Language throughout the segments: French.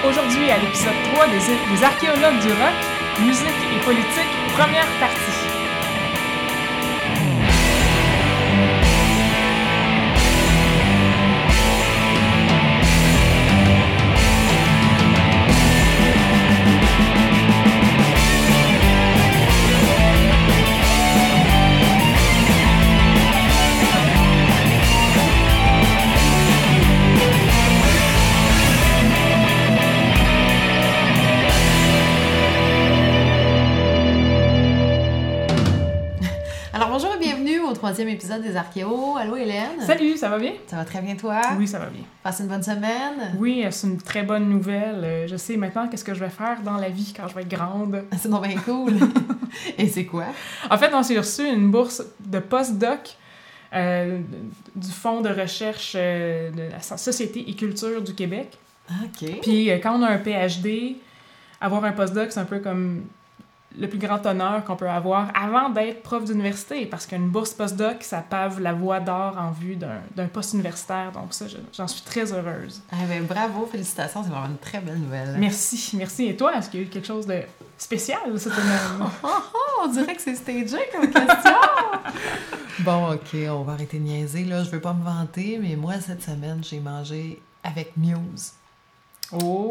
Aujourd'hui, à l'épisode 3 des archéologues du rock, musique et politique, première partie. Troisième épisode des Archéos. Allô Hélène? Salut, ça va bien? Ça va très bien toi? Oui, ça va bien. Passe une bonne semaine? Oui, c'est une très bonne nouvelle. Je sais maintenant qu'est-ce que je vais faire dans la vie quand je vais être grande. C'est donc bien cool! Et c'est quoi? En fait, on s'est reçu une bourse de postdoc du Fonds de recherche de la Société et culture du Québec. OK. Puis quand on a un PhD, avoir un postdoc, c'est un peu comme le plus grand honneur qu'on peut avoir avant d'être prof d'université, parce qu'une bourse postdoc, ça pave la voie d'or en vue d'un poste universitaire. Donc ça, j'en suis très heureuse. Ah ben, bravo, félicitations, c'est vraiment une très belle nouvelle. Merci. Et toi, est-ce qu'il y a eu quelque chose de spécial cette semaine? On dirait que c'est stagé comme question! Bon, OK, on va arrêter de niaiser, là. Je veux pas me vanter, mais moi, cette semaine, j'ai mangé avec Muse. Oh!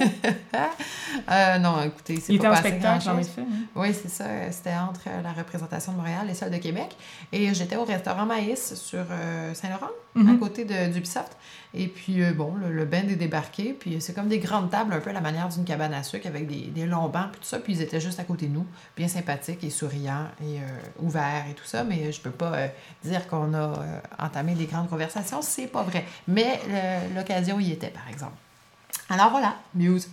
Non, écoutez, c'est Il pas était en passé spectacle, grand-chose. en effet. Hein? Oui, c'est ça. C'était entre la représentation de Montréal et celle de Québec. Et j'étais au restaurant Maïs sur Saint-Laurent, à côté d'Ubisoft. Et puis, le band est débarqué. Puis c'est comme des grandes tables, un peu à la manière d'une cabane à sucre, avec des longs bancs, puis tout ça. Puis ils étaient juste à côté de nous, bien sympathiques et souriants et ouverts et tout ça. Mais je peux pas dire qu'on a entamé des grandes conversations. C'est pas vrai. Mais l'occasion y était, par exemple. Alors voilà, Muse.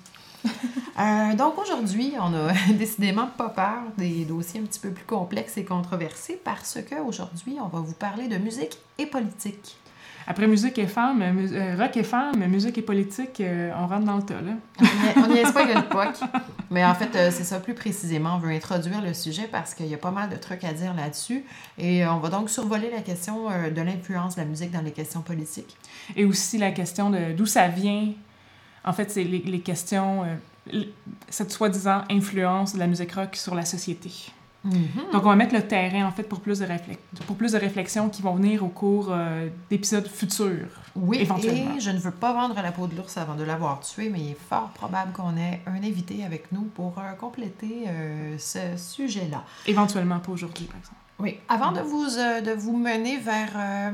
Donc aujourd'hui, on a décidément pas peur des dossiers un petit peu plus complexes et controversés parce qu'aujourd'hui, on va vous parler de musique et politique. Après musique et femmes, rock et femmes, musique et politique, on rentre dans le tas, là. On n'y est pas à l'époque. Mais en fait, c'est ça plus précisément. On veut introduire le sujet parce qu'il y a pas mal de trucs à dire là-dessus. Et on va donc survoler la question de l'influence de la musique dans les questions politiques. Et aussi la question d'où ça vient. En fait, c'est les questions, cette soi-disant influence de la musique rock sur la société. Mm-hmm. Donc, on va mettre le terrain, en fait, pour plus de réflexions qui vont venir au cours d'épisodes futurs, oui, éventuellement. Et je ne veux pas vendre la peau de l'ours avant de l'avoir tué, mais il est fort probable qu'on ait un invité avec nous pour compléter ce sujet-là. Éventuellement, pas aujourd'hui, par exemple. Oui. Avant de vous mener vers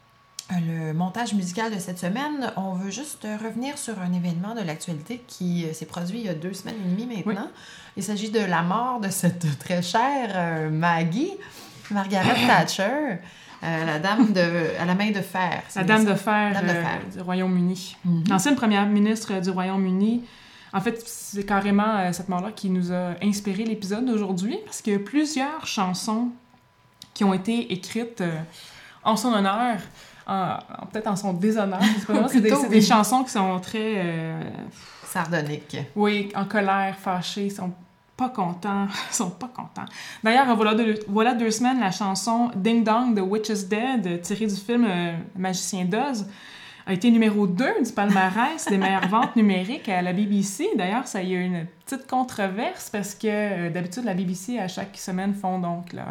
le montage musical de cette semaine, on veut juste revenir sur un événement de l'actualité qui s'est produit il y a 2 semaines et demie maintenant. Oui. Il s'agit de la mort de cette très chère Margaret Thatcher, la dame à la main de fer. La dame de fer du Royaume-Uni. Mm-hmm. L'ancienne première ministre du Royaume-Uni. En fait, c'est carrément cette mort-là qui nous a inspiré l'épisode d'aujourd'hui, parce qu'il y a plusieurs chansons qui ont été écrites en son honneur, peut-être en son déshonneur. C'est des chansons qui sont très... sardoniques. Oui, en colère, fâchés, sont pas contents. D'ailleurs, voilà 2 semaines, la chanson « Ding Dong » de Witch is Dead, tirée du film Magicien d'Oz, a été numéro 2 du palmarès des meilleures ventes numériques à la BBC. D'ailleurs, ça y a eu une petite controverse parce que d'habitude, la BBC, à chaque semaine, font donc leur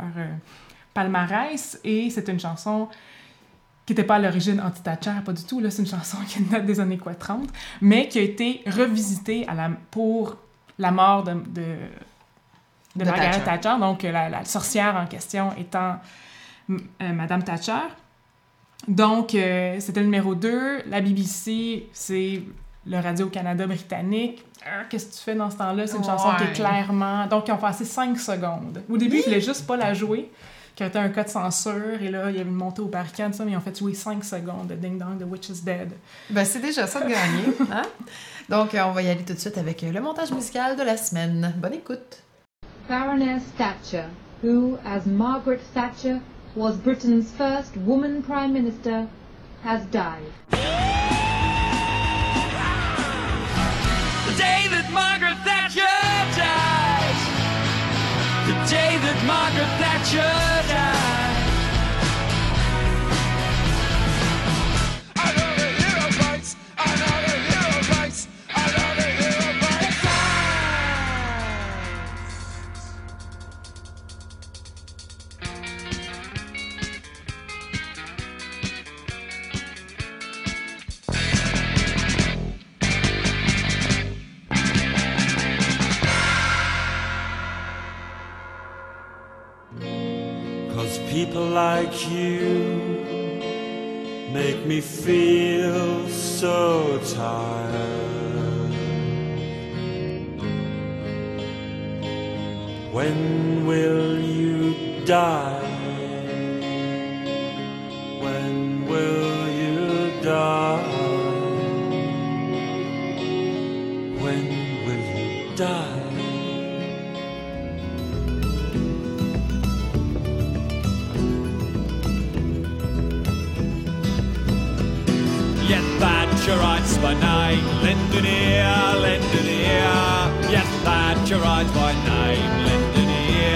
palmarès et c'est une chanson qui n'était pas à l'origine anti-Thatcher, pas du tout. Là, c'est une chanson qui date des années 30, mais qui a été revisitée pour la mort de Margaret Thatcher, donc la sorcière en question étant Madame Thatcher. Donc, c'était le numéro 2. La BBC, c'est le Radio-Canada britannique. Qu'est-ce que tu fais dans ce temps-là? C'est une chanson qui est clairement... Donc, ils ont passé 5 secondes. Au début, ils voulaient juste pas la jouer, qui a été un cas de censure, et là, il y avait une montée aux barricades, ça, mais ils ont fait jouer 5 secondes de Ding Dong, de Witch is Dead. Ben, c'est déjà ça de gagner, hein? Donc, on va y aller tout de suite avec le montage musical de la semaine. Bonne écoute! Baroness Thatcher, who, as Margaret Thatcher, was Britain's first woman Prime Minister, has died. The day that Margaret Thatcher died. The day that Margaret Thatcher died. I know the hero fights. I know the hero fights. I know the hero people like you make me feel so tired. When will you die? When will you die? When will you die? Yes, Thatcherites by night, lend an ear, lend an ear. Yes, Thatcherites by night, lend an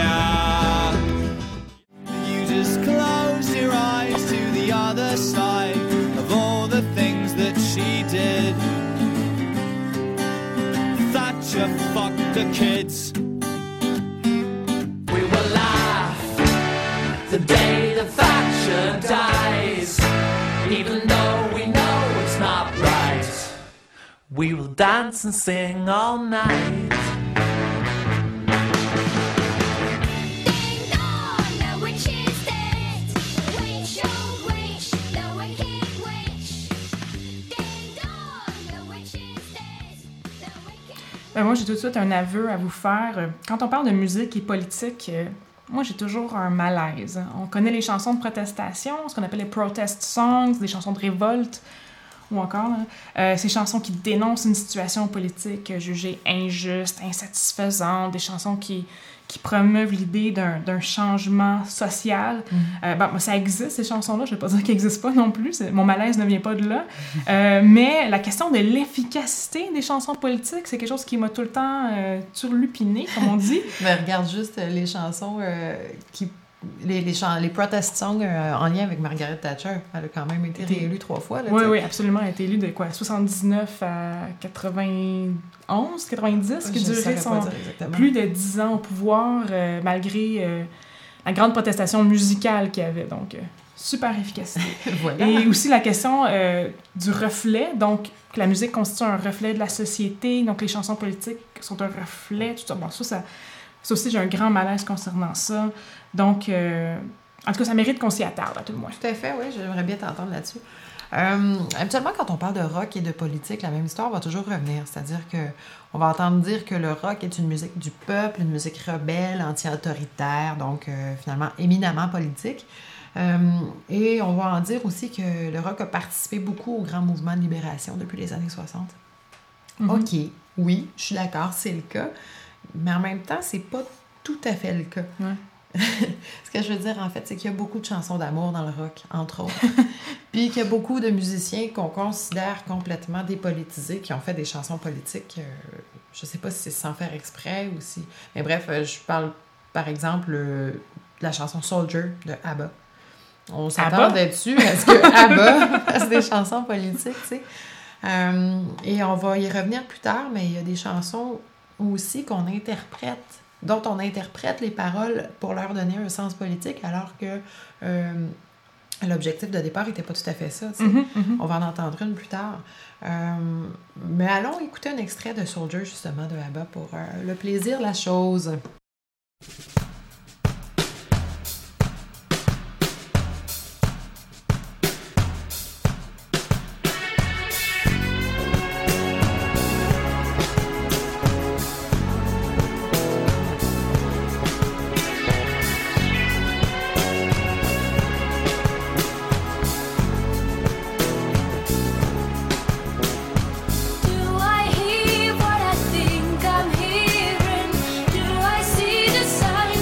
ear. You just close your eyes to the other side of all the things that she did. Thatcher fucked the kids. We will laugh the day that Thatcher dies, even though we know it's not right. We will dance and sing all night. Ding dong, the witch is dead. Witch, oh witch, the wicked witch. Ding dong, the witch is dead. The wicked. Ben, moi, j'ai tout de suite un aveu à vous faire. Quand on parle de musique et politique, moi, j'ai toujours un malaise. On connaît les chansons de protestation, ce qu'on appelle les protest songs, des chansons de révolte, ou encore ces chansons qui dénoncent une situation politique jugée injuste, insatisfaisante, des chansons qui promeuvent l'idée d'un changement social. Bon, ça existe, ces chansons-là, je ne vais pas dire qu'elles n'existent pas non plus, mon malaise ne vient pas de là, mais la question de l'efficacité des chansons politiques, c'est quelque chose qui m'a tout le temps turlupiné, comme on dit. Mais regarde juste les chansons les protest songs en lien avec Margaret Thatcher. Elle a quand même été réélue 3 fois. Là, oui, absolument. Elle a été élue de quoi? 79 à 91, 90, qui durait plus de 10 ans au pouvoir, malgré la grande protestation musicale qu'il y avait. Donc, super efficacité. Voilà. Et aussi la question du reflet, donc que la musique constitue un reflet de la société, donc les chansons politiques sont un reflet, tout ça. Bon, ça aussi, j'ai un grand malaise concernant ça. Donc, en tout cas, ça mérite qu'on s'y attarde, à tout le moins. Tout à fait, oui, j'aimerais bien t'entendre là-dessus. Habituellement, quand on parle de rock et de politique, la même histoire va toujours revenir. C'est-à-dire qu'on va entendre dire que le rock est une musique du peuple, une musique rebelle, anti-autoritaire, donc finalement éminemment politique. Et on va en dire aussi que le rock a participé beaucoup au grand mouvement de libération depuis les années 60. Mm-hmm. OK, oui, je suis d'accord, c'est le cas. Mais en même temps, c'est pas tout à fait le cas. Ouais. Ce que je veux dire, en fait, c'est qu'il y a beaucoup de chansons d'amour dans le rock, entre autres. Puis qu'il y a beaucoup de musiciens qu'on considère complètement dépolitisés, qui ont fait des chansons politiques. Je sais pas si c'est sans faire exprès ou si... Mais bref, je parle, par exemple, de la chanson Soldier de ABBA. On s'attendait dessus à ce que ABBA fasse des chansons politiques, tu sais. Et on va y revenir plus tard, mais il y a des chansons aussi dont on interprète les paroles pour leur donner un sens politique, alors que l'objectif de départ n'était pas tout à fait ça. On va en entendre une plus tard. Mais allons écouter un extrait de Soldier, justement, de ABBA pour le plaisir de la chose. Do I hear what I think I'm hearing? Do I see the sun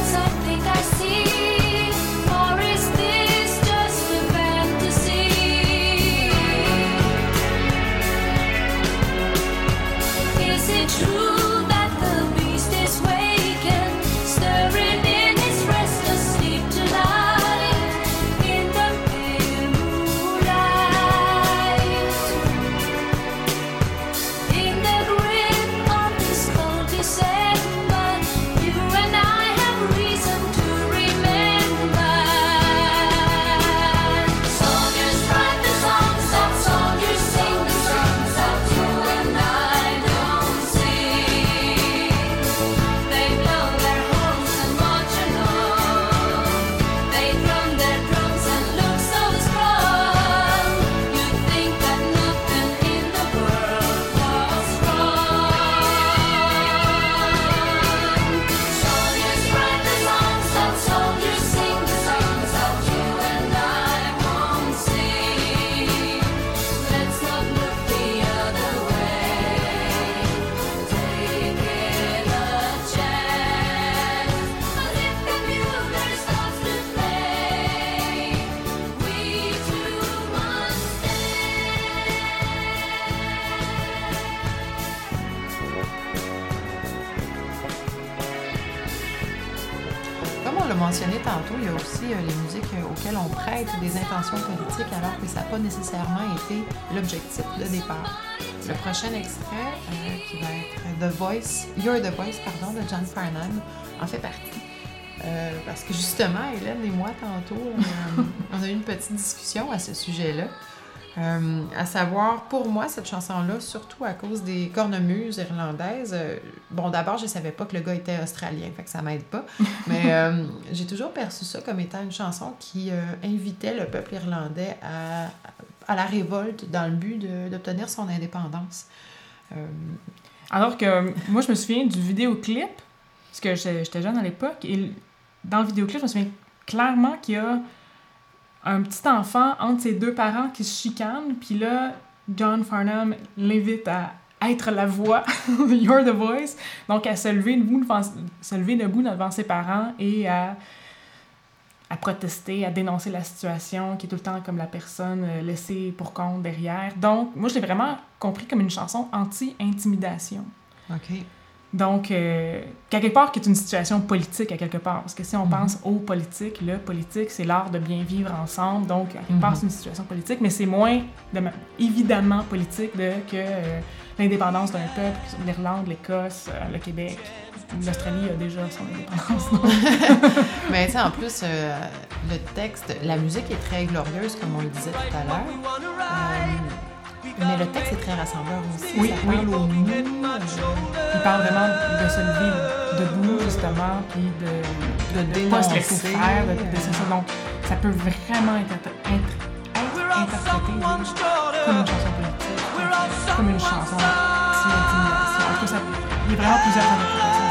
mentionné tantôt, il y a aussi les musiques auxquelles on prête des intentions politiques alors que ça n'a pas nécessairement été l'objectif de départ. Le prochain extrait, qui va être The Voice, You're the Voice, pardon, de John Farnham, en fait partie. Parce que justement, Hélène et moi, tantôt, on a eu une petite discussion à ce sujet-là. À savoir, pour moi, cette chanson-là, surtout à cause des cornemuses irlandaises, bon, d'abord, je ne savais pas que le gars était australien, fait que ça m'aide pas, mais j'ai toujours perçu ça comme étant une chanson qui invitait le peuple irlandais à la révolte dans le but d'obtenir son indépendance. Alors que moi, je me souviens du vidéoclip, parce que j'étais jeune à l'époque, et dans le vidéoclip, je me souviens clairement qu'il y a un petit enfant entre ses deux parents qui se chicanent, puis là, John Farnham l'invite à être la voix, You're the Voice, donc à se lever debout devant ses parents et à protester, à dénoncer la situation, qui est tout le temps comme la personne laissée pour compte derrière. Donc, moi, je l'ai vraiment compris comme une chanson anti-intimidation. OK. Donc, quelque part, qui est une situation politique à quelque part. Parce que si on pense aux politiques, le politique, c'est l'art de bien vivre ensemble. Donc, à quelque part, c'est une situation politique, mais c'est moins évidemment politique que l'indépendance d'un peuple, l'Irlande, l'Écosse, le Québec. L'Australie a déjà son indépendance. Mais tu sais, en plus, le texte, la musique est très glorieuse, comme on le disait tout à l'heure. Mais le texte est très rassembleur aussi. Oui, ça oui. parle aux nous. Il parle vraiment de se lever debout, justement, puis de pas se laisser faire, de ça. Donc, ça peut vraiment être interprété comme une chanson politique, comme une chanson anti-intimidation. En tout cas, il y a vraiment plusieurs interprétations.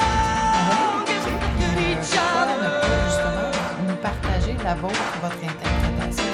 Pourquoi ne pas justement nous partager la vôtre, votre interprétation?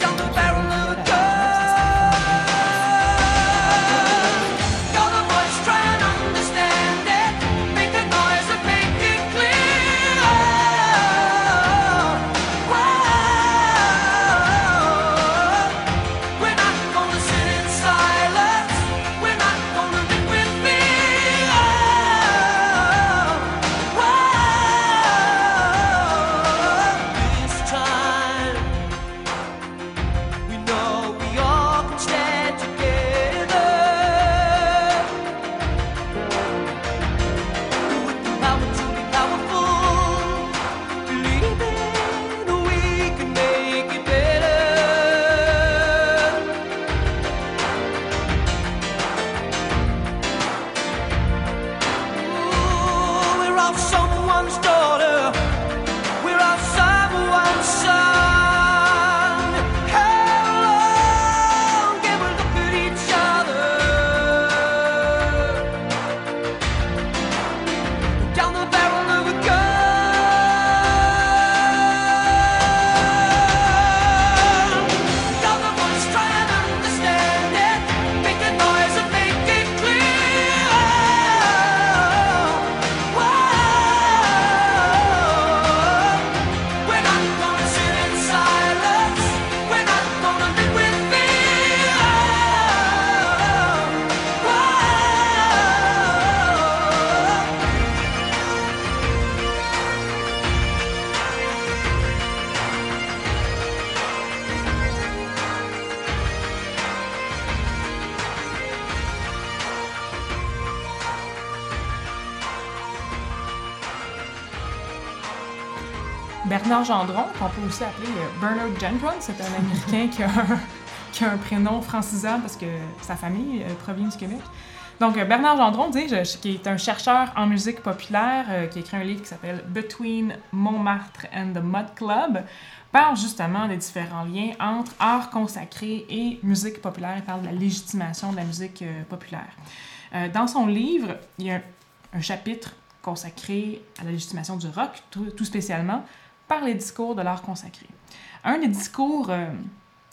Bernard Gendron, qu'on peut aussi appeler Bernard Gendron, c'est un Américain qui a un prénom francisable parce que sa famille provient du Québec. Donc, Bernard Gendron, qui est un chercheur en musique populaire, qui a écrit un livre qui s'appelle Between Montmartre and the Mud Club, parle justement des différents liens entre art consacré et musique populaire. Il parle de la légitimation de la musique populaire. Dans son livre, il y a un chapitre consacré à la légitimation du rock, tout spécialement, par les discours de l'art consacré. Un des discours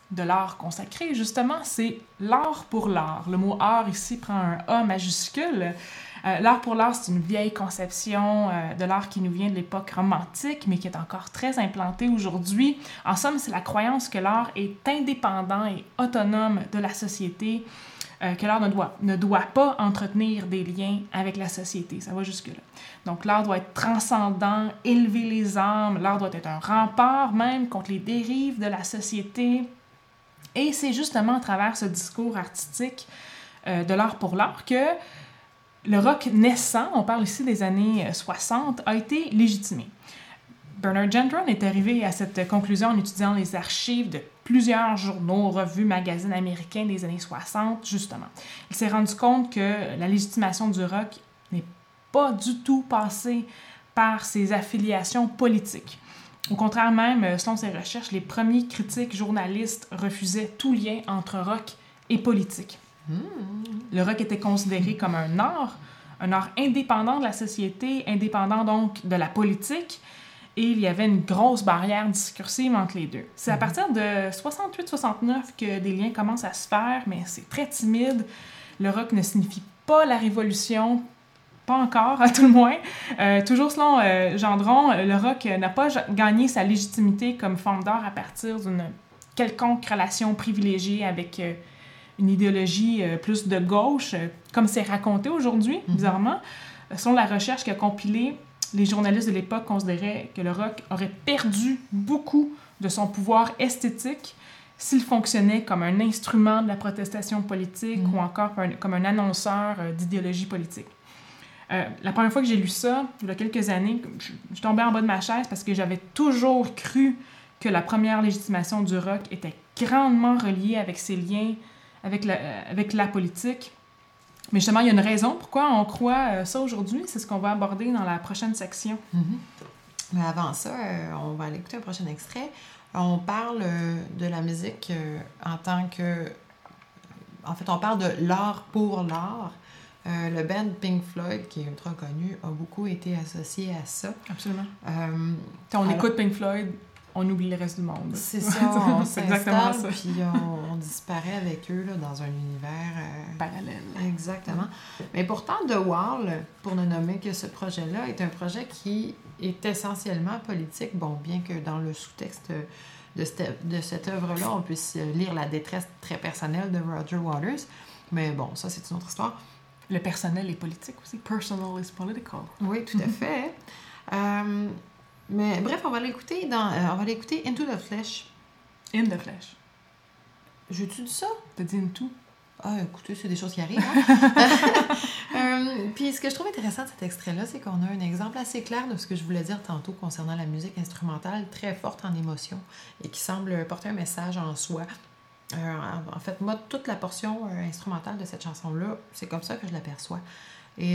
de l'art consacré, justement, c'est l'art pour l'art. Le mot art ici prend un A majuscule. L'art pour l'art, c'est une vieille conception de l'art qui nous vient de l'époque romantique, mais qui est encore très implantée aujourd'hui. En somme, c'est la croyance que l'art est indépendant et autonome de la société, que l'art ne doit pas entretenir des liens avec la société. Ça va jusque-là. Donc, l'art doit être transcendant, élever les âmes, l'art doit être un rempart même contre les dérives de la société. Et c'est justement à travers ce discours artistique de l'art pour l'art que le rock naissant, on parle ici des années 60, a été légitimé. Bernard Gendron est arrivé à cette conclusion en étudiant les archives de plusieurs journaux, revues, magazines américains des années 60, justement. Il s'est rendu compte que la légitimation du rock n'est pas du tout passée par ses affiliations politiques. Au contraire même, selon ses recherches, les premiers critiques journalistes refusaient tout lien entre rock et politique. Le rock était considéré comme un art indépendant de la société, indépendant donc de la politique, et il y avait une grosse barrière discursive entre les deux. C'est à partir de 68-69 que des liens commencent à se faire, mais c'est très timide. Le rock ne signifie pas la révolution, pas encore, à tout le moins. Toujours selon Gendron, le rock n'a pas gagné sa légitimité comme forme d'art à partir d'une quelconque relation privilégiée avec une idéologie plus de gauche, comme c'est raconté aujourd'hui, bizarrement. Selon la recherche qu'a compilée, les journalistes de l'époque considéraient que le rock aurait perdu beaucoup de son pouvoir esthétique s'il fonctionnait comme un instrument de la protestation politique ou encore comme un annonceur d'idéologie politique. La première fois que j'ai lu ça, il y a quelques années, je tombais en bas de ma chaise parce que j'avais toujours cru que la première légitimation du rock était grandement reliée avec ses liens avec la politique. Mais justement, il y a une raison pourquoi on croit ça aujourd'hui. C'est ce qu'on va aborder dans la prochaine section. Mais avant ça, on va aller écouter un prochain extrait. On parle de la musique en tant que... En fait, on parle de l'art pour l'art. Le band Pink Floyd, qui est ultra connu, a beaucoup été associé à ça. Absolument. Quand on écoute Pink Floyd, on oublie le reste du monde. C'est ça, on s'installe, puis on disparaît avec eux là, dans un univers... parallèle. Exactement. Mais pourtant, The Wall, pour ne nommer que ce projet-là, est un projet qui est essentiellement politique. Bon, bien que dans le sous-texte de cette œuvre-là, on puisse lire la détresse très personnelle de Roger Waters. Mais bon, ça, c'est une autre histoire. Le personnel est politique aussi. Personal is political. Oui, tout à fait. Mais bref, on va l'écouter Into the Flesh. In the Flesh. J'ai-tu dit ça? T'as dit Into? Ah, écoutez, c'est des choses qui arrivent. Puis ce que je trouve intéressant de cet extrait-là, c'est qu'on a un exemple assez clair de ce que je voulais dire tantôt concernant la musique instrumentale, très forte en émotion et qui semble porter un message en soi. En fait, moi, toute la portion instrumentale de cette chanson-là, c'est comme ça que je l'aperçois. Et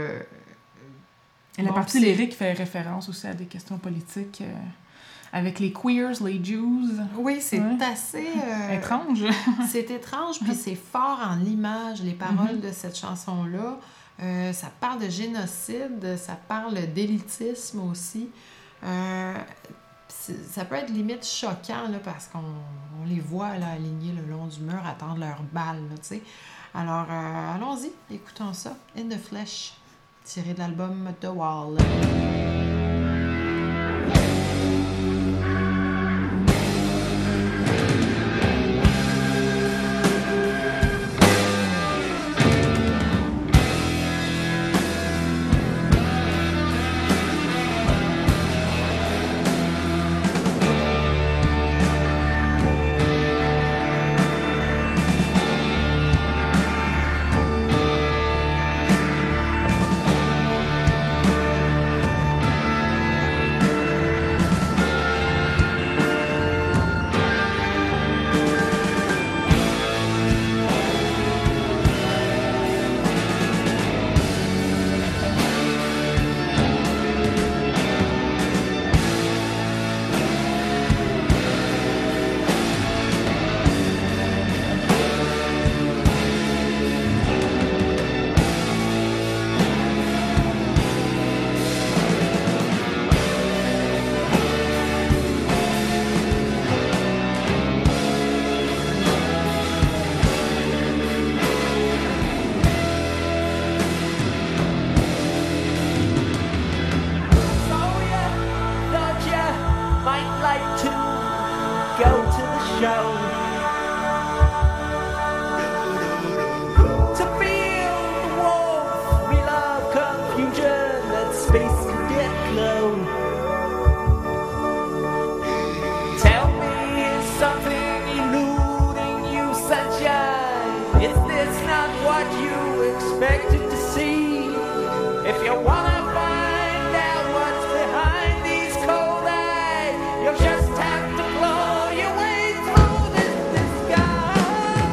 la partie lyrique fait référence aussi à des questions politiques avec les queers, les Jews. Oui, c'est assez... étrange. C'est étrange, puis c'est fort en l'image, les paroles de cette chanson-là. Ça parle de génocide, ça parle d'élitisme aussi. Ça peut être limite choquant, là, parce qu'on les voit là, alignés le long du mur, attendre leur balle, tu sais. Alors, allons-y, écoutons ça. In the Flesh, tiré de l'album The Wall. what you expected to see. If you wanna find out what's behind these cold eyes, you'll just have to claw your way through this disguise.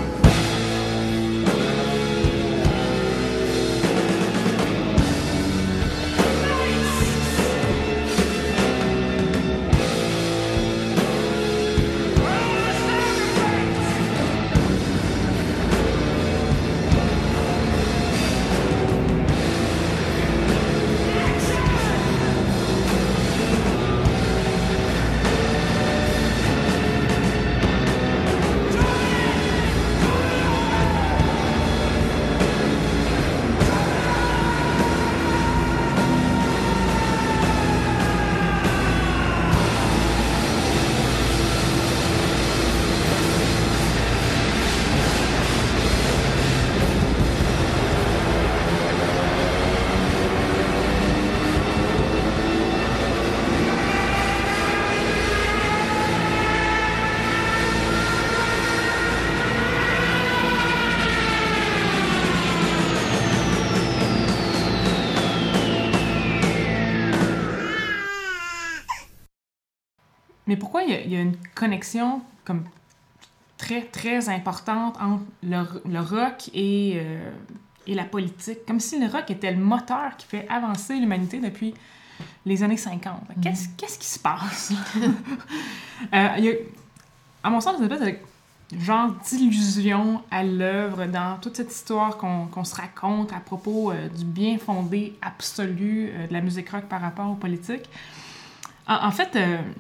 Mais pourquoi il y a une connexion comme très, très importante entre le rock et la politique? Comme si le rock était le moteur qui fait avancer l'humanité depuis les années 50. Qu'est-ce qui se passe? Il y a, à mon sens, une espèce de genre d'illusion à l'œuvre dans toute cette histoire qu'on se raconte à propos du bien fondé absolu de la musique rock par rapport aux politiques. En fait...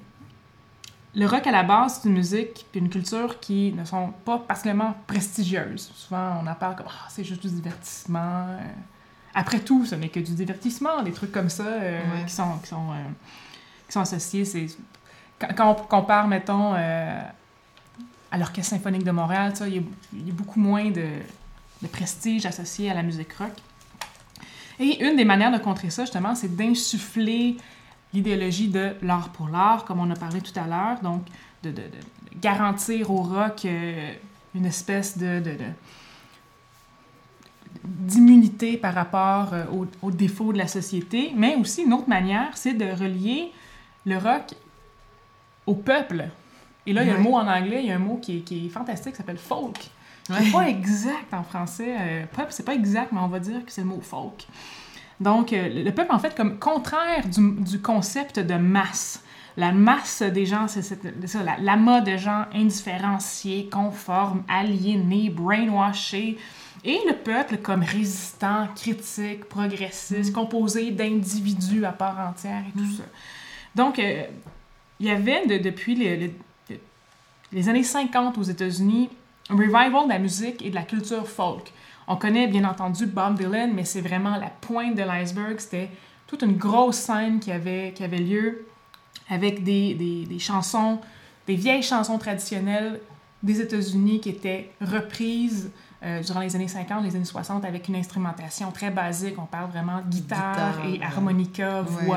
le rock, à la base, c'est une musique et une culture qui ne sont pas particulièrement prestigieuses. Souvent, on en parle comme « Ah, c'est juste du divertissement. » Après tout, ce n'est que du divertissement, des trucs comme ça qui sont associés. Quand on compare, mettons, à l'Orchestre symphonique de Montréal, il y a beaucoup moins de prestige associé à la musique rock. Et une des manières de contrer ça, justement, c'est d'insuffler l'idéologie de l'art pour l'art, comme on a parlé tout à l'heure, donc de garantir au rock une espèce d'immunité par rapport aux défauts de la société, mais aussi une autre manière, c'est de relier le rock au peuple. Et là, il y a un mot en anglais, il y a un mot qui est fantastique, qui s'appelle folk. C'est pas exact en français. Peuple, c'est pas exact, mais on va dire que c'est le mot folk. Donc, le peuple, en fait, comme contraire du concept de masse. La masse des gens, c'est ça, l'amas de gens indifférenciés, conformes, aliénés, brainwashés. Et le peuple comme résistant, critique, progressiste, composé d'individus à part entière et tout ça. Donc, il y avait, depuis les années 50 aux États-Unis, un revival de la musique et de la culture folk. On connaît bien entendu Bob Dylan, mais c'est vraiment la pointe de l'iceberg. C'était toute une grosse scène qui avait lieu avec des chansons, des vieilles chansons traditionnelles des États-Unis qui étaient reprises durant les années 50, les années 60 avec une instrumentation très basique. On parle vraiment de guitare et harmonica, voix.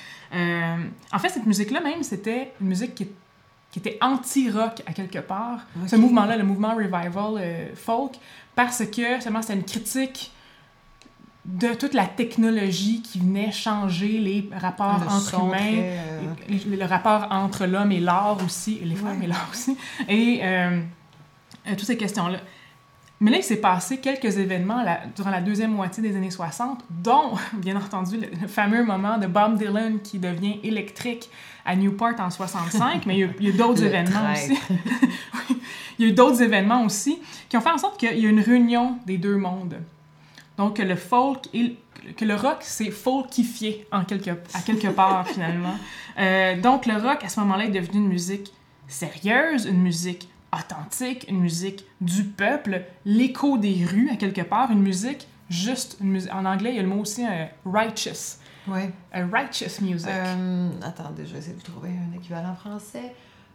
En fait, cette musique-là même, c'était une musique qui était anti-rock à quelque part. Okay. Ce mouvement-là, le mouvement revival folk, parce que seulement c'était une critique de toute la technologie qui venait changer les rapports entre humains, le rapport entre l'homme et l'art aussi, et les femmes et l'art aussi, et toutes ces questions-là. Mais là, il s'est passé quelques événements durant la deuxième moitié des années 60, dont, bien entendu, le fameux moment de Bob Dylan qui devient électrique à Newport en 65, mais il y a d'autres événements aussi. Il y a eu d'autres événements aussi qui ont fait en sorte qu'il y a une réunion des deux mondes. Donc, le folk que le rock s'est folkifié à quelque part, finalement. Donc, le rock, à ce moment-là, est devenu une musique sérieuse, une musique authentique, une musique du peuple, l'écho des rues, à quelque part, une musique juste, en anglais, il y a le mot aussi righteous. Oui. A righteous music. Attendez, je vais essayer de trouver un équivalent français.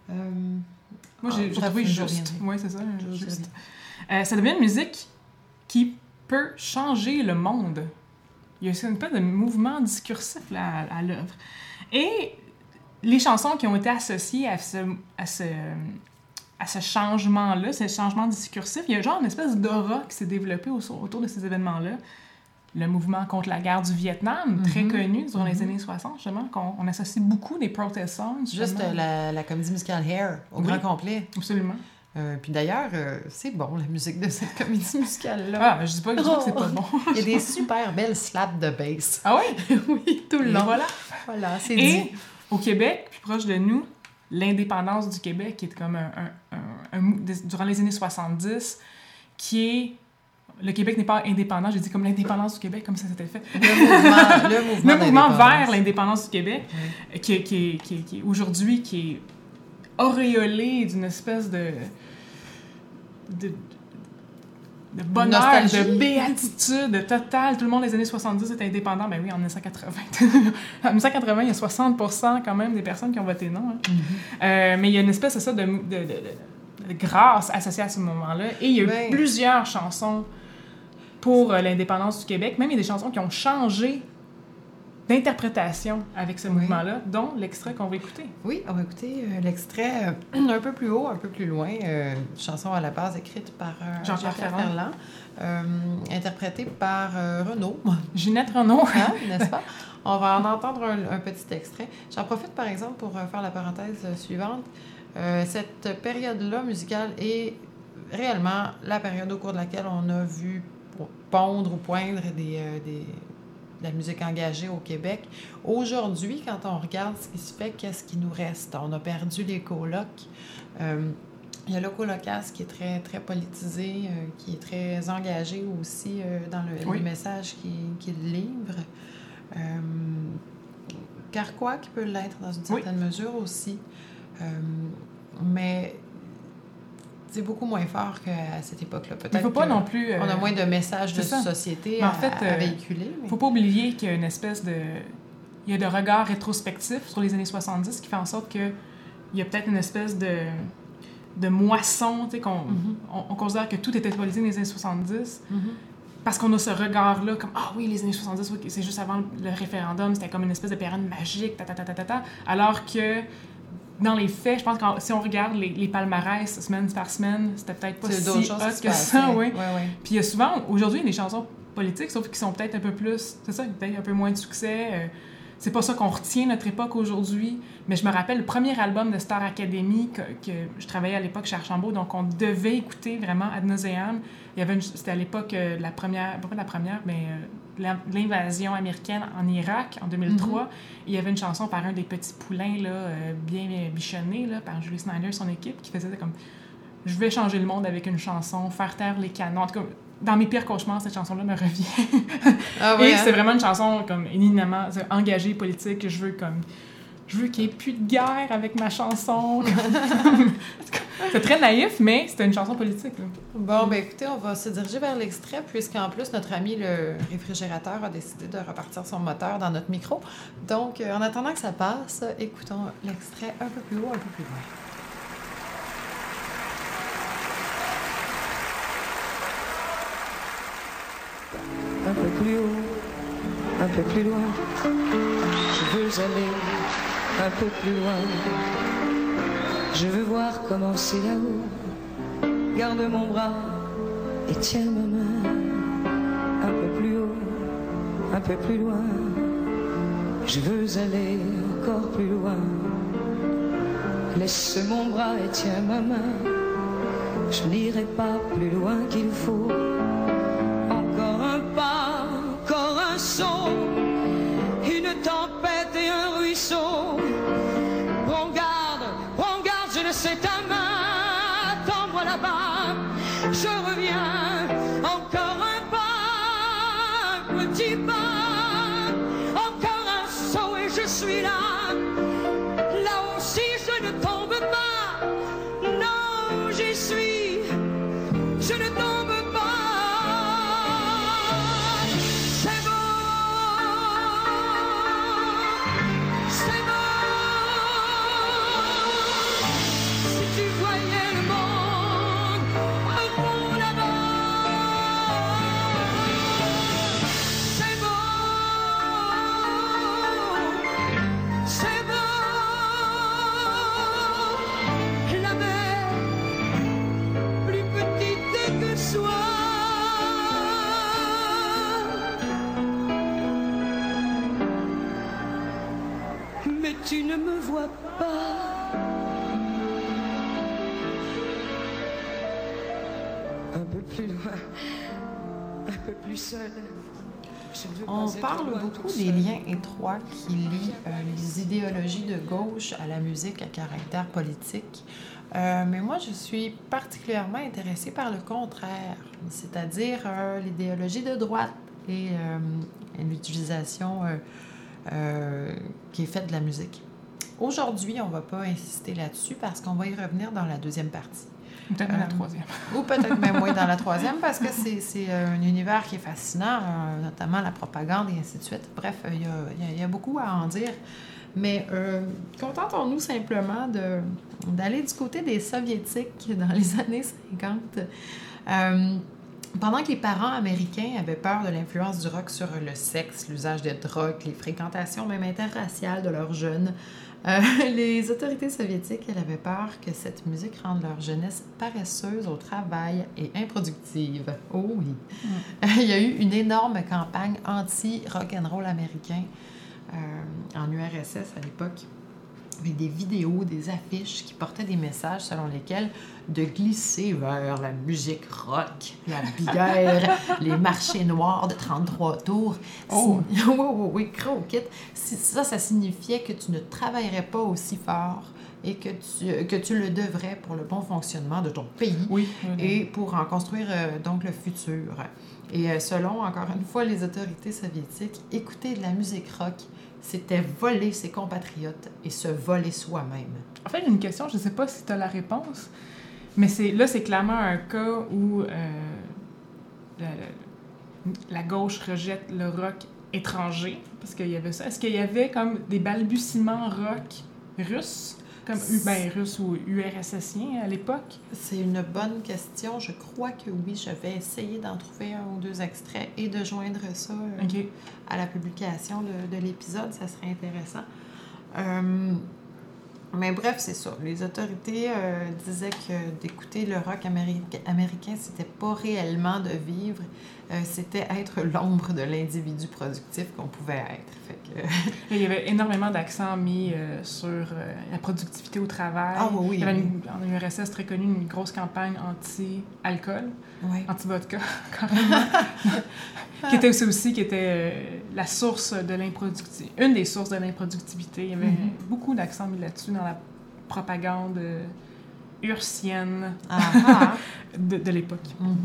Moi, j'ai trouvé juste. Oui, c'est ça, juste. Ça devient une musique qui peut changer le monde. Il y a une espèce de mouvement discursif là, à l'œuvre. Et les chansons qui ont été associées à à ce changement-là, ce changement discursif. Il y a genre une espèce d'aura qui s'est développée autour de ces événements-là. Le mouvement contre la guerre du Vietnam, très connu durant les années 60, justement, qu'on associe beaucoup des protest songs. Juste la comédie musicale Hair, au grand complet. Absolument. Puis d'ailleurs, c'est bon, la musique de cette comédie musicale-là. Ah, je dis pas que c'est pas bon. Il y a des super belles slaps de bass. Ah oui? Oui, tout le Et long. voilà. C'est Et dit. au Québec, plus proche de nous, l'indépendance du Québec, qui est comme durant les années 70, qui est... Le Québec n'est pas indépendant, j'ai dit comme l'indépendance du Québec, comme ça s'était fait. Le mouvement vers l'indépendance du Québec, qui est aujourd'hui, qui est auréolé d'une espèce de bonheur, nostalgie. de béatitude totale. Tout le monde des années 70 est indépendant. Ben oui, en 1980. En 1980, il y a 60% quand même des personnes qui ont voté non. Hein. Mais il y a une espèce de ça de grâce associée à ce moment-là. Et il y a eu plusieurs chansons pour l'indépendance du Québec. Même il y a des chansons qui ont changé d'interprétation avec ce mouvement-là, dont l'extrait qu'on va écouter. Oui, on va écouter l'extrait un peu plus haut, un peu plus loin. Une chanson à la base écrite par Jean-Pierre Ferland, interprétée par Renaud. Ginette Renaud. Hein, n'est-ce pas? On va en entendre un petit extrait. J'en profite, par exemple, pour faire la parenthèse suivante. Cette période-là musicale est réellement la période au cours de laquelle on a vu pondre ou poindre de la musique engagée au Québec. Aujourd'hui, quand on regarde ce qui se fait, qu'est-ce qui nous reste? On a perdu les colocs. Il y a le Colocas qui est très, très politisé, qui est très engagé aussi dans le message qu'il livre. Carquois qui peut l'être dans une certaine mesure aussi. Mais c'est beaucoup moins fort qu'à cette époque-là. Peut-être il faut pas non plus... on a moins de messages de société à véhiculer. Il ne faut pas oublier qu'il y a une espèce de... Il y a de regard rétrospectif sur les années 70 qui fait en sorte qu'il y a peut-être une espèce de moisson, tu sais, on considère que tout était politique dans les années 70, parce qu'on a ce regard-là, comme « Ah oui, les années 70, oui, c'est juste avant le référendum, c'était comme une espèce de période magique, alors que... Dans les faits, je pense que si on regarde les palmarès semaine par semaine, c'était peut-être pas si hot que ça. Oui. Puis il y a souvent, aujourd'hui, il y a des chansons politiques, sauf qu'ils sont peut-être un peu plus, c'est ça, peut-être un peu moins de succès. C'est pas ça qu'on retient notre époque aujourd'hui. Mais je me rappelle le premier album de Star Academy que je travaillais à l'époque chez Archambault, donc on devait écouter vraiment ad nauseam. C'était à l'époque la première, pas la première, mais l'invasion américaine en Irak en 2003. Il y avait une chanson par un des petits poulains là, bien bichonnés là, par Julie Snyder, son équipe, qui faisait comme « Je vais changer le monde avec une chanson, faire taire les canons ». En tout cas, dans mes pires cauchemars, cette chanson-là me revient. Et c'est vraiment une chanson comme éminemment engagée, politique. Je veux qu'il n'y ait plus de guerre avec ma chanson. C'est très naïf, mais c'était une chanson politique. Là. Bon, ben écoutez, on va se diriger vers l'extrait, puisqu'en plus, notre ami le réfrigérateur a décidé de repartir son moteur dans notre micro. Donc, en attendant que ça passe, écoutons l'extrait un peu plus haut, un peu plus loin. Un peu plus haut, un peu plus loin, je veux aller un peu plus loin. Je veux voir comment c'est là-haut. Garde mon bras et tiens ma main. Un peu plus haut, un peu plus loin. Je veux aller encore plus loin. Laisse mon bras et tiens ma main. Je n'irai pas plus loin qu'il faut. Encore un pas, encore un son. Une tempête et un ruisseau. Prends garde, je ne sais ta main. Tends-moi là-bas, je reviens. Encore un pas, un petit pas. Encore un saut et je suis là. Là aussi je ne tombe pas. Non, j'y suis. Je ne tombe pas. tu ne me vois pas. Un peu plus loin, un peu plus seul. Je ne veux On pas être parle loin beaucoup tout des seul. liens étroits qui lient les idéologies de gauche à la musique à caractère politique. Mais moi, je suis particulièrement intéressée par le contraire, c'est-à-dire l'idéologie de droite et l'utilisation qui est faite de la musique. Aujourd'hui, on ne va pas insister là-dessus parce qu'on va y revenir dans la deuxième partie. Peut-être même la troisième. Ou peut-être même oui dans la troisième, parce que c'est un univers qui est fascinant, notamment la propagande et ainsi de suite. Bref, il y a beaucoup à en dire. Mais contentons-nous simplement d'aller du côté des Soviétiques dans les années 50. Pendant que les parents américains avaient peur de l'influence du rock sur le sexe, l'usage de drogue, les fréquentations même interraciales de leurs jeunes, les autorités soviétiques, elles avaient peur que cette musique rende leur jeunesse paresseuse au travail et improductive. Oh oui! Il y a eu une énorme campagne anti-rock'n'roll américain en URSS à l'époque, avec des vidéos, des affiches qui portaient des messages selon lesquels de glisser vers la musique rock, la bière, les marchés noirs de 33 tours. Oh. Oui, gros kit. Ça signifiait que tu ne travaillerais pas aussi fort et que tu le devrais pour le bon fonctionnement de ton pays Oui. et pour en construire donc le futur. Et selon, encore une fois, les autorités soviétiques, écouter de la musique rock, c'était voler ses compatriotes et se voler soi-même. En fait, j'ai une question, je ne sais pas si tu as la réponse, mais c'est clairement un cas où la gauche rejette le rock étranger, parce qu'il y avait ça. Est-ce qu'il y avait comme des balbutiements rock russes, comme russes ou URSSiens à l'époque? C'est une bonne question. Je crois que oui. Je vais essayer d'en trouver un ou deux extraits et de joindre ça OK. à la publication de l'épisode. Ça serait intéressant. Mais bref, c'est ça. Les autorités disaient que d'écouter le rock américain, c'était pas réellement de vivre. C'était être l'ombre de l'individu productif qu'on pouvait être. Fait que... Il y avait énormément d'accent mis sur la productivité au travail. Ah oui. Il y avait en URSS très connue une grosse campagne anti-alcool, Oui. anti-vodka, carrément, qui était aussi la source de l'improductivité, une des sources de l'improductivité. Il y avait beaucoup d'accent mis là-dessus dans la propagande ursienne de l'époque.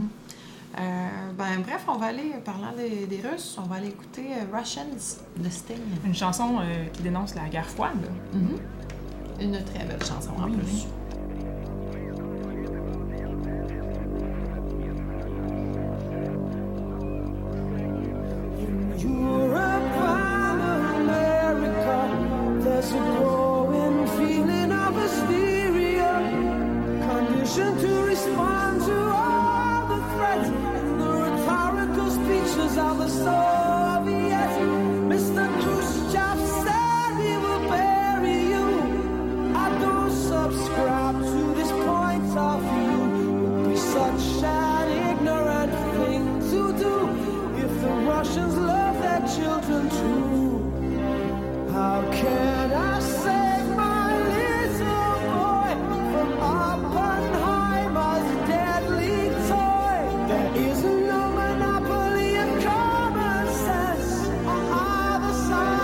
Bref, on va aller, parlant des Russes, on va aller écouter Russians de Sting. Une chanson qui dénonce la guerre froide. Une très belle chanson en Oui, plus. oui. Europe and America, there's a growing feeling of hysteria, conditioned to respond to all the threats and the rhetorical speeches of the Soviets. Mr. Khrushchev said he will bury you. I don't subscribe to this point of view. It would be such an ignorant thing to do if the Russians love their children too. How can I save my little boy from Oppenheimer's deadly toy? There is no monopoly of common sense on either side.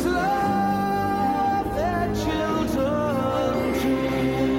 parents love their children too.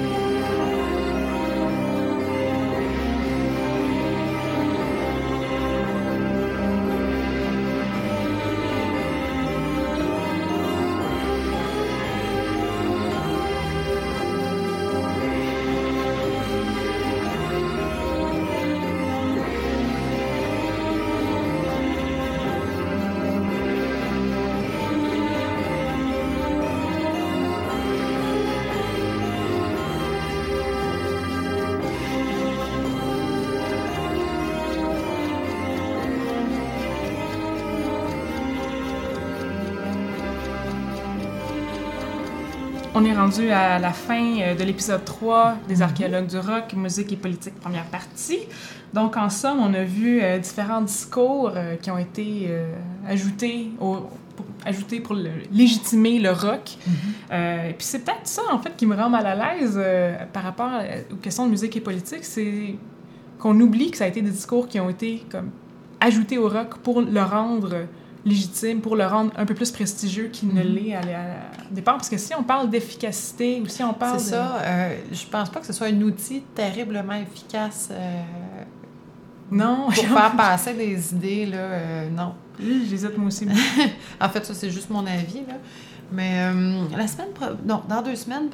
On est rendu à la fin de l'épisode 3 des Archéologues du rock, musique et politique, première partie. Donc, en somme, on a vu différents discours qui ont été ajoutés pour légitimer le rock. Et puis, c'est peut-être ça, en fait, qui me rend mal à l'aise par rapport aux questions de musique et politique, c'est qu'on oublie que ça a été des discours qui ont été comme ajoutés au rock pour le rendre légitime, pour le rendre un peu plus prestigieux qu'il ne l'est à départ. Parce que si on parle d'efficacité ou si on parle C'est ça. Je pense pas que ce soit un outil terriblement efficace non, pour faire passer des idées, là. Non. J'hésite moi aussi. En fait, ça, c'est juste mon avis, là. Mais dans 2 semaines,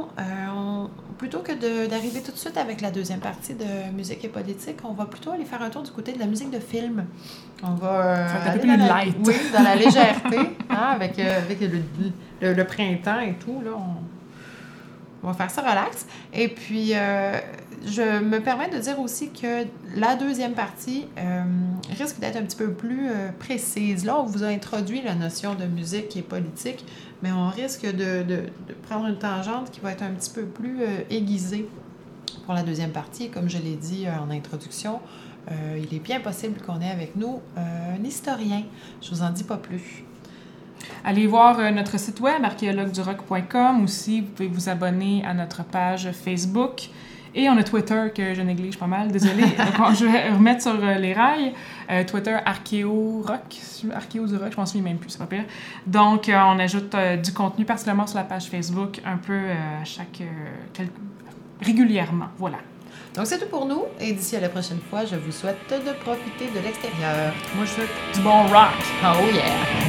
plutôt que d'arriver tout de suite avec la deuxième partie de musique et politique, on va plutôt aller faire un tour du côté de la musique de film. On va un peu plus light. Oui, dans la légèreté, hein, avec le printemps et tout, là, on va faire ça relax. Et puis, je me permets de dire aussi que la deuxième partie risque d'être un petit peu plus précise. Là, on vous a introduit la notion de musique et politique, mais on risque de prendre une tangente qui va être un petit peu plus aiguisée pour la deuxième partie. Comme je l'ai dit en introduction, il est bien possible qu'on ait avec nous un historien. Je vous en dis pas plus. Allez voir notre site web, archéologuesdurock.com. Aussi, vous pouvez vous abonner à notre page Facebook. Et on a Twitter, que je néglige pas mal, désolée. Donc, je vais remettre sur les rails. Twitter, Archéo-Rock. Archéo du Rock, je m'en souviens même plus, c'est pas pire. Donc, on ajoute du contenu, particulièrement sur la page Facebook, un peu régulièrement. Voilà. Donc, c'est tout pour nous. Et d'ici à la prochaine fois, je vous souhaite de profiter de l'extérieur. Moi, je souhaite du bon rock. Oh yeah!